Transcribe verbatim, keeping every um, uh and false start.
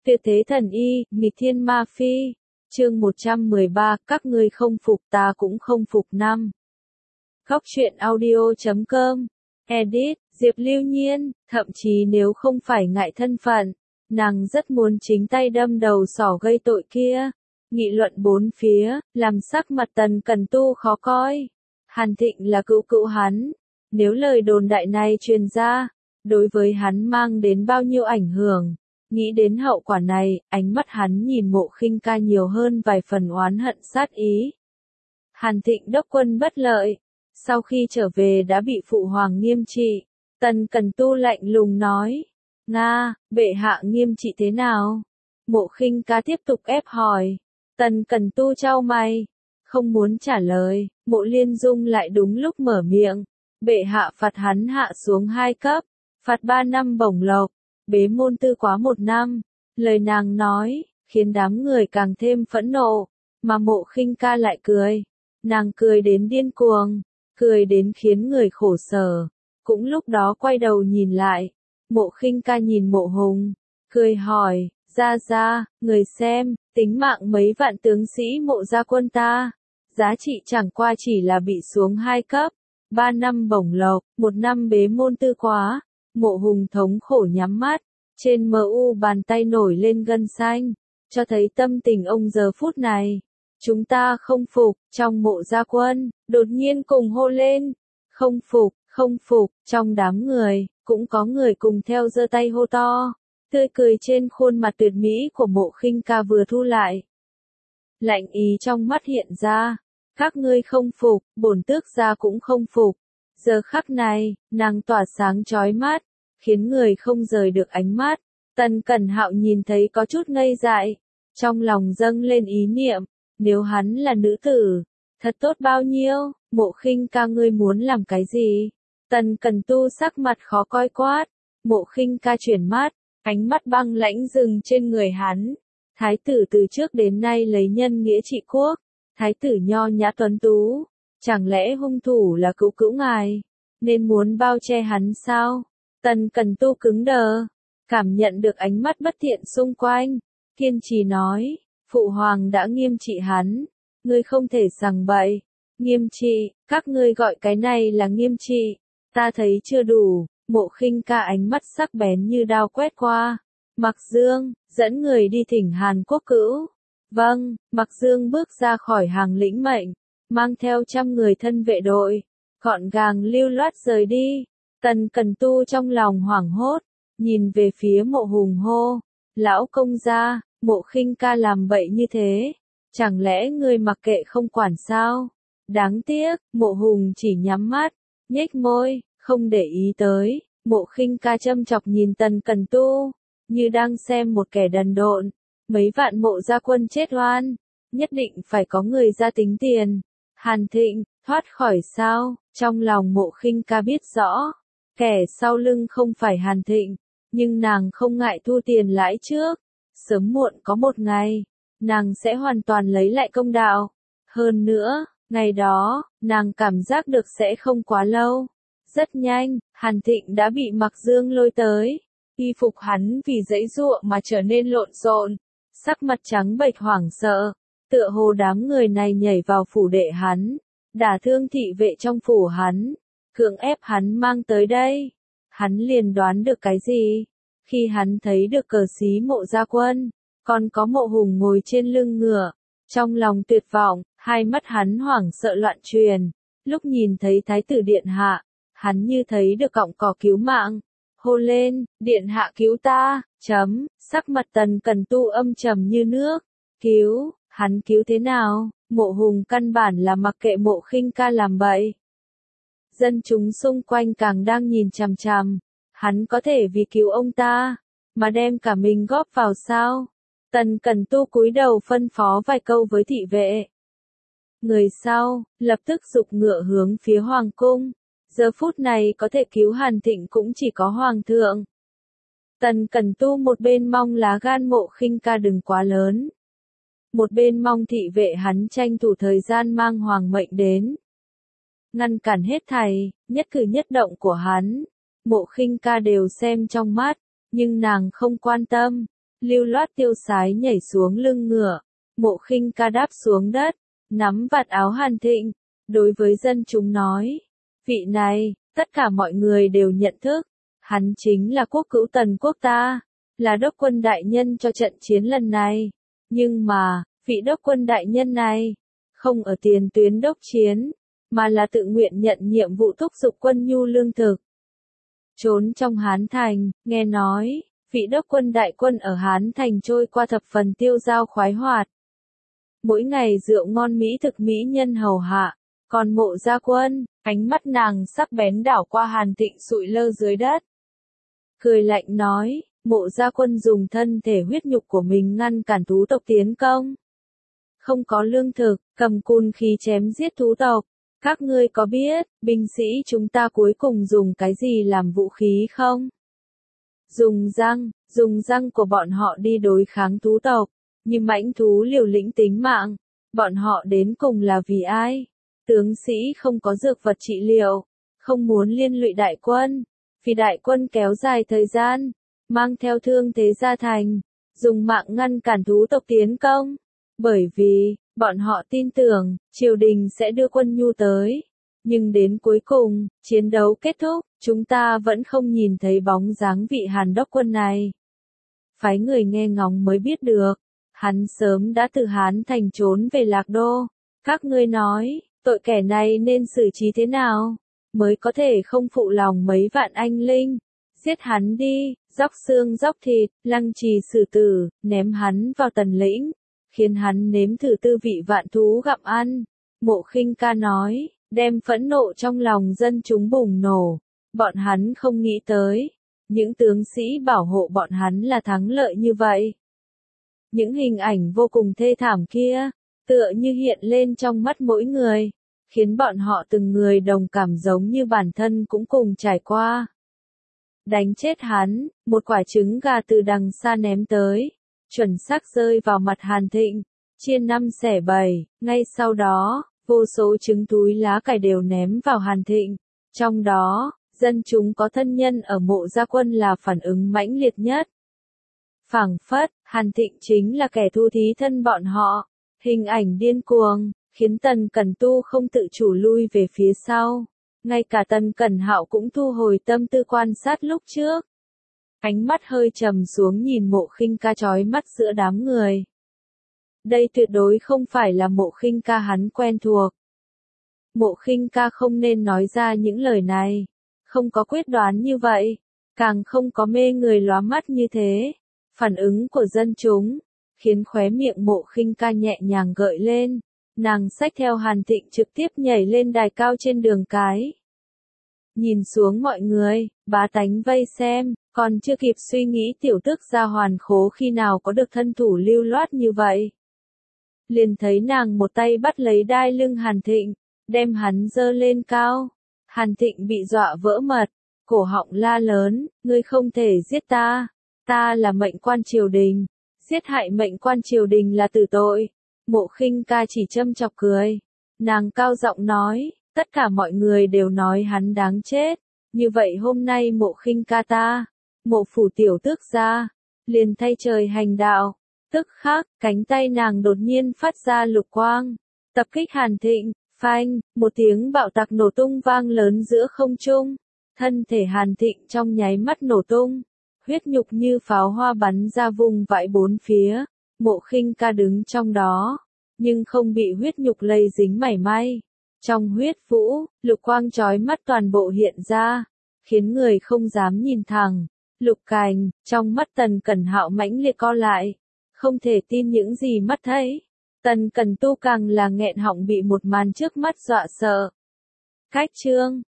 Tuyệt thế thần y, nghịch thiên ma phi. Chương một trăm mười ba, các ngươi không phục ta cũng không phục năm. Góc truyện audio chấm com. Edit, Diệp Lưu Nhiên, thậm chí nếu không phải ngại thân phận, nàng rất muốn chính tay đâm đầu sỏ gây tội kia. Nghị luận bốn phía, làm sắc mặt Tần Cẩn Tu khó coi. Hàn Thịnh là cữu cữu hắn. Nếu lời đồn đại này truyền ra, đối với hắn mang đến bao nhiêu ảnh hưởng. Nghĩ đến hậu quả này, ánh mắt hắn nhìn Mộ Khinh Ca nhiều hơn vài phần oán hận sát ý. Hàn Thịnh đốc quân bất lợi, sau khi trở về đã bị phụ hoàng nghiêm trị. Tần Cẩn Tu lạnh lùng nói, Nga, bệ hạ nghiêm trị thế nào? Mộ Khinh Ca tiếp tục ép hỏi. Tần Cẩn Tu chau mày, không muốn trả lời. Mộ Liên Dung lại đúng lúc mở miệng, bệ hạ phạt hắn hạ xuống hai cấp, phạt ba năm bổng lộc, bế môn tư quá một năm. Lời nàng nói, khiến đám người càng thêm phẫn nộ, mà Mộ Khinh Ca lại cười. Nàng cười đến điên cuồng, cười đến khiến người khổ sở. Cũng lúc đó quay đầu nhìn lại, Mộ Khinh Ca nhìn Mộ Hùng, cười hỏi, ra ra, người xem, tính mạng mấy vạn tướng sĩ Mộ gia quân ta, giá trị chẳng qua chỉ là bị xuống hai cấp, ba năm bổng lộc, một năm bế môn tư quá. Mộ Hùng thống khổ nhắm mắt, trên mờ u bàn tay nổi lên gân xanh, cho thấy tâm tình ông giờ phút này. Chúng ta không phục, trong Mộ gia quân, đột nhiên cùng hô lên, không phục, không phục, trong đám người, cũng có người cùng theo giơ tay hô to, tươi cười trên khuôn mặt tuyệt mỹ của Mộ Khinh Ca vừa thu lại. Lạnh ý trong mắt hiện ra, các ngươi không phục, bổn tước gia cũng không phục. Giờ khắc này, nàng tỏa sáng chói mắt, khiến người không rời được ánh mắt. Tần Cẩn Hạo nhìn thấy có chút ngây dại, trong lòng dâng lên ý niệm, nếu hắn là nữ tử, thật tốt bao nhiêu. Mộ Khinh Ca ngươi muốn làm cái gì? Tần Cẩn Tu sắc mặt khó coi quát. Mộ Khinh Ca chuyển mắt, ánh mắt băng lãnh dừng trên người hắn. Thái tử từ trước đến nay lấy nhân nghĩa trị quốc, thái tử nho nhã tuấn tú, chẳng lẽ hung thủ là cữu cữu ngài, nên muốn bao che hắn sao? Tần Cẩn Tu cứng đờ, cảm nhận được ánh mắt bất thiện xung quanh, kiên trì nói, phụ hoàng đã nghiêm trị hắn, ngươi không thể sằng bậy. Nghiêm trị, các ngươi gọi cái này là nghiêm trị, ta thấy chưa đủ. Mộ Khinh Ca ánh mắt sắc bén như đao quét qua. Mặc Dương, dẫn người đi thỉnh Hàn Quốc cữu. Vâng, Mặc Dương bước ra khỏi hàng lĩnh mệnh, mang theo trăm người thân vệ đội, gọn gàng lưu loát rời đi. Tần Cẩn Tu trong lòng hoảng hốt, nhìn về phía Mộ Hùng hô, lão công gia, Mộ Khinh Ca làm bậy như thế, chẳng lẽ ngươi mặc kệ không quản sao? Đáng tiếc, Mộ Hùng chỉ nhắm mắt, nhếch môi, không để ý tới. Mộ Khinh Ca châm chọc nhìn Tần Cẩn Tu, như đang xem một kẻ đần độn. Mấy vạn Mộ gia quân chết oan, nhất định phải có người ra tính tiền. Hàn Thịnh, thoát khỏi sao? Trong lòng Mộ Khinh Ca biết rõ, kẻ sau lưng không phải Hàn Thịnh, nhưng nàng không ngại thu tiền lãi trước. Sớm muộn có một ngày, nàng sẽ hoàn toàn lấy lại công đạo. Hơn nữa, ngày đó, nàng cảm giác được sẽ không quá lâu. Rất nhanh, Hàn Thịnh đã bị Mặc Dương lôi tới. Y phục hắn vì giãy giụa mà trở nên lộn xộn, sắc mặt trắng bệch hoảng sợ, tựa hồ đám người này nhảy vào phủ đệ hắn, đả thương thị vệ trong phủ hắn, cưỡng ép hắn mang tới đây. Hắn liền đoán được cái gì? Khi hắn thấy được cờ xí Mộ gia quân, còn có Mộ Hùng ngồi trên lưng ngựa, trong lòng tuyệt vọng, hai mắt hắn hoảng sợ loạn truyền. Lúc nhìn thấy Thái tử điện hạ, hắn như thấy được cọng cỏ cứu mạng, hô lên, điện hạ cứu ta, chấm, sắc mặt Tần Cẩn Tu âm trầm như nước. Cứu, hắn cứu thế nào? Mộ Hùng căn bản là mặc kệ Mộ Khinh Ca làm bậy. Dân chúng xung quanh càng đang nhìn chằm chằm, hắn có thể vì cứu ông ta, mà đem cả mình góp vào sao? Tần Cẩn Tu cúi đầu phân phó vài câu với thị vệ. Người sau, lập tức giục ngựa hướng phía Hoàng cung. Giờ phút này có thể cứu Hàn Thịnh cũng chỉ có Hoàng thượng. Tần Cẩn Tu một bên mong lá gan Mộ Khinh Ca đừng quá lớn, một bên mong thị vệ hắn tranh thủ thời gian mang hoàng mệnh đến, ngăn cản hết thảy, nhất cử nhất động của hắn. Mộ Khinh Ca đều xem trong mắt, nhưng nàng không quan tâm. lưu loát tiêu sái nhảy xuống lưng ngựa, Mộ Khinh Ca đáp xuống đất, nắm vạt áo Hàn Thịnh, đối với dân chúng nói, vị này, tất cả mọi người đều nhận thức, hắn chính là quốc cữu Tần quốc ta, là đốc quân đại nhân cho trận chiến lần này, nhưng mà, vị đốc quân đại nhân này, không ở tiền tuyến đốc chiến, mà là tự nguyện nhận nhiệm vụ thúc giục quân nhu lương thực. Trốn trong Hán Thành, nghe nói, vị đốc quân đại quân ở Hán Thành trôi qua thập phần tiêu dao khoái hoạt. Mỗi ngày rượu ngon mỹ thực mỹ nhân hầu hạ, còn Mộ gia quân, ánh mắt nàng sắc bén đảo qua Hàn Thịnh sụi lơ dưới đất. Cười lạnh nói, Mộ gia quân dùng thân thể huyết nhục của mình ngăn cản thú tộc tiến công. Không có lương thực, cầm côn khí chém giết thú tộc. Các ngươi có biết, binh sĩ chúng ta cuối cùng dùng cái gì làm vũ khí không? Dùng răng, dùng răng của bọn họ đi đối kháng thú tộc, như mãnh thú liều lĩnh tính mạng. Bọn họ đến cùng là vì ai? Tướng sĩ không có dược vật trị liệu, không muốn liên lụy đại quân, vì đại quân kéo dài thời gian, mang theo thương thế ra thành, dùng mạng ngăn cản thú tộc tiến công. Bởi vì, bọn họ tin tưởng, triều đình sẽ đưa quân nhu tới. Nhưng đến cuối cùng, chiến đấu kết thúc, chúng ta vẫn không nhìn thấy bóng dáng vị Hàn đốc quân này. Phái người nghe ngóng mới biết được, hắn sớm đã từ Hán Thành trốn về Lạc Đô. Các ngươi nói, tội kẻ này nên xử trí thế nào, mới có thể không phụ lòng mấy vạn anh linh. Giết hắn đi, róc xương róc thịt, lăng trì xử tử, ném hắn vào Tần lĩnh, khiến hắn nếm thử tư vị vạn thú gặm ăn. Mộ Khinh Ca nói, đem phẫn nộ trong lòng dân chúng bùng nổ. Bọn hắn không nghĩ tới, những tướng sĩ bảo hộ bọn hắn là thắng lợi như vậy. Những hình ảnh vô cùng thê thảm kia, tựa như hiện lên trong mắt mỗi người, khiến bọn họ từng người đồng cảm giống như bản thân cũng cùng trải qua. Đánh chết hắn, một quả trứng gà từ đằng xa ném tới, chuẩn xác rơi vào mặt Hàn Thịnh, chia năm xẻ bảy, ngay sau đó, vô số trứng túi lá cải đều ném vào Hàn Thịnh, trong đó, dân chúng có thân nhân ở Mộ gia quân là phản ứng mãnh liệt nhất. Phảng phất, Hàn Thịnh chính là kẻ thù thí thân bọn họ, hình ảnh điên cuồng, khiến Tần Cẩn Tu không tự chủ lui về phía sau. Ngay cả Tần Cẩn Hạo cũng thu hồi tâm tư quan sát lúc trước. Ánh mắt hơi trầm xuống nhìn Mộ Khinh Ca chói mắt giữa đám người. Đây tuyệt đối không phải là Mộ Khinh Ca hắn quen thuộc. Mộ Khinh Ca không nên nói ra những lời này, không có quyết đoán như vậy, càng không có mê người lóa mắt như thế. Phản ứng của dân chúng, khiến khóe miệng Mộ Khinh Ca nhẹ nhàng gợi lên, nàng xách theo Hàn Thịnh trực tiếp nhảy lên đài cao trên đường cái. Nhìn xuống mọi người, bá tánh vây xem, còn chưa kịp suy nghĩ tiểu tước gia Hoàn Khố khi nào có được thân thủ lưu loát như vậy. Liền thấy nàng một tay bắt lấy đai lưng Hàn Thịnh, đem hắn dơ lên cao. Hàn Thịnh bị dọa vỡ mật, cổ họng la lớn, ngươi không thể giết ta, ta là mệnh quan triều đình, giết hại mệnh quan triều đình là tử tội. Mộ Khinh Ca chỉ châm chọc cười, nàng cao giọng nói, tất cả mọi người đều nói hắn đáng chết, như vậy hôm nay Mộ Khinh Ca ta, Mộ phủ tiểu tước gia, liền thay trời hành đạo. Tức khắc, cánh tay nàng đột nhiên phát ra lục quang, tập kích Hàn Thịnh, phanh, một tiếng bạo tạc nổ tung vang lớn giữa không trung, thân thể Hàn Thịnh trong nháy mắt nổ tung, huyết nhục như pháo hoa bắn ra vùng vãi bốn phía. Mộ Khinh Ca đứng trong đó, nhưng không bị huyết nhục lây dính mảy may. Trong huyết vũ, lục quang chói mắt toàn bộ hiện ra, khiến người không dám nhìn thẳng. Lục Cành, trong mắt Tần Cẩn Hạo mãnh liệt co lại, không thể tin những gì mắt thấy. Tần Cẩn Tu càng là nghẹn họng bị một màn trước mắt dọa sợ. Cách chương